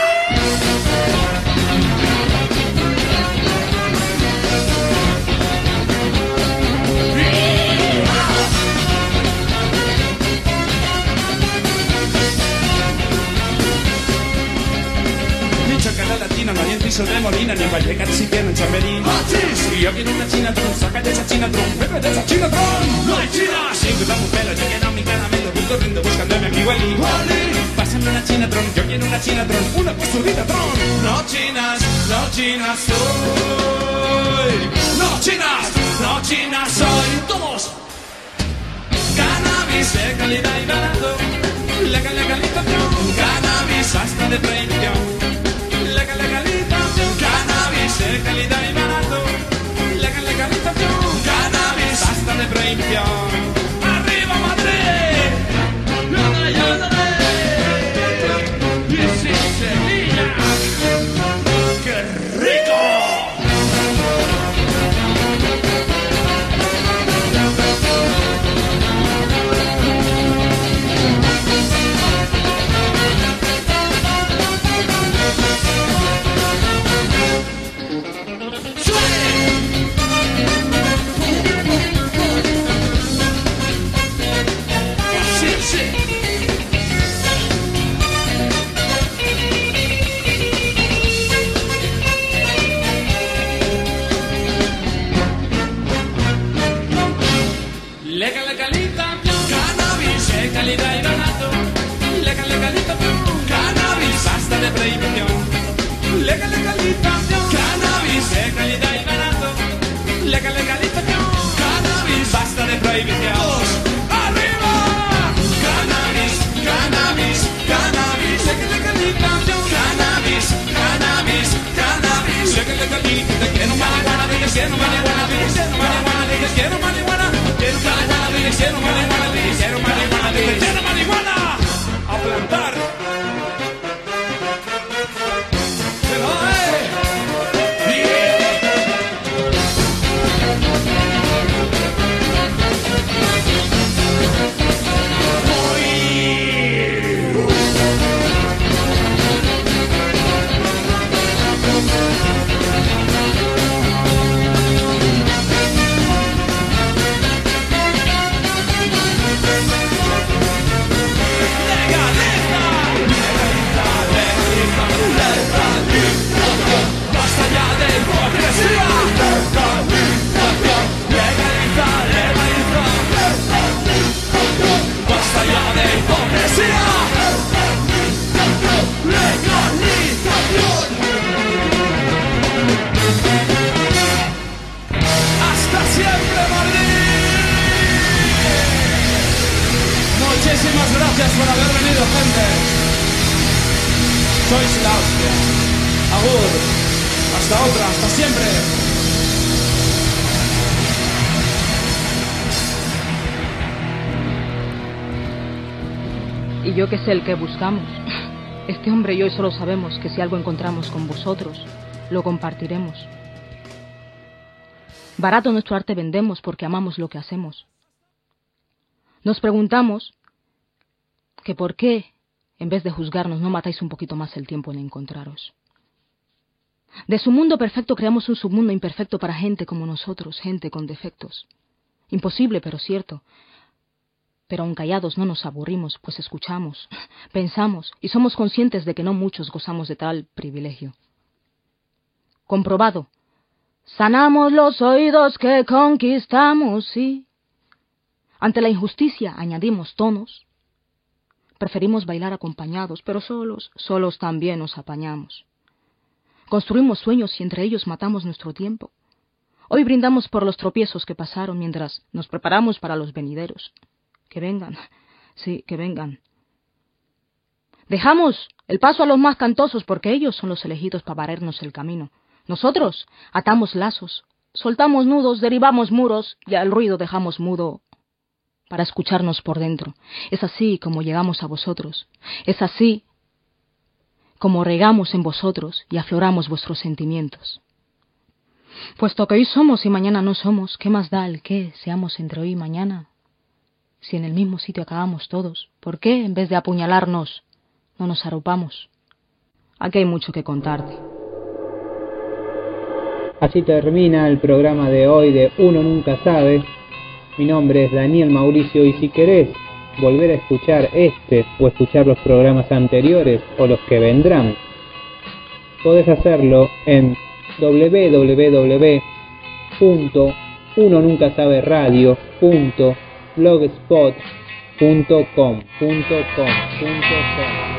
Cada latina, no hay en piso de Molina, ni en Vallecas, si quieren en Chamberín. Si yo quiero una Chinatron, saca de esa Chinatron, bebe de esa Chinatron. No hay chinas, sin duda un pelo, yo quiero mi caramelo, voy corriendo buscando a mi amigo Eli. Pásame una Chinatron, yo quiero una Chinatron, una posturita Tron. No chinas, no chinas soy. No chinas, no chinas soy. Todos. Cannabis de calidad y barato. Legal, legalización. Cannabis hasta de prohibición. Legal, legalización. Cannabis de calidad y barato. Legal, legalización. Cannabis hasta de prohibición. ¡Arriba Madrid! ¡Yona, yona! ¡Y sí, Sevilla! ¡Qué rico! Legal, legalización. Cannabis de calidad y barato. Legal, legalización. Cannabis hasta de prohibición. Legal, legalización. Cannabis de calidad y barato. Legal, legalización. Cannabis hasta de prohibición. ¡Arriba! Cannabis, cannabis, cannabis. Legal, legalización. Cannabis, cannabis, cannabis. Legal, legalización. Quiero marihuana, diga quiero marihuana, diga quiero marihuana, diga quiero marihuana. Quiero marihuana, diga quiero marihuana, diga quiero marihuana, diga quiero marihuana. A plantar. ¡Se lo doy! Basta ya de hipocresía. Legaliza, legaliza. Basta ya de hipocresía. Legalización. Hasta siempre, Madrid. Muchísimas gracias por haber venido, gente. Sois la hostia. Agur. Hasta otra, hasta siempre.
Y yo que sé el que buscamos. Este hombre y yo solo sabemos que si algo encontramos con vosotros, lo compartiremos. Barato nuestro arte vendemos porque amamos lo que hacemos. Nos preguntamos que por qué, en vez de juzgarnos, no matáis un poquito más el tiempo en encontraros. De su mundo perfecto creamos un submundo imperfecto para gente como nosotros, gente con defectos. Imposible, pero cierto. Pero aun callados no nos aburrimos, pues escuchamos, pensamos y somos conscientes de que no muchos gozamos de tal privilegio. Comprobado. Sanamos los oídos que conquistamos, sí. Ante la injusticia añadimos tonos. Preferimos bailar acompañados, pero solos, solos también nos apañamos. Construimos sueños y entre ellos matamos nuestro tiempo. Hoy brindamos por los tropiezos que pasaron mientras nos preparamos para los venideros. Que vengan, sí, que vengan. Dejamos el paso a los más cantosos porque ellos son los elegidos para barrernos el camino. Nosotros atamos lazos, soltamos nudos, derribamos muros y al ruido dejamos mudo para escucharnos por dentro. Es así como llegamos a vosotros. Es así como regamos en vosotros y afloramos vuestros sentimientos. Puesto que hoy somos y mañana no somos, ¿qué más da el que seamos entre hoy y mañana? Si en el mismo sitio acabamos todos, ¿por qué en vez de apuñalarnos no nos arropamos? Aquí hay mucho que contarte.
Así termina el programa de hoy de Uno Nunca Sabe. Mi nombre es Daniel Mauricio y si querés volver a escuchar este o escuchar los programas anteriores o los que vendrán, podés hacerlo en doble u doble u doble u punto uno nunca sabe radio punto blogspot punto com punto com punto com.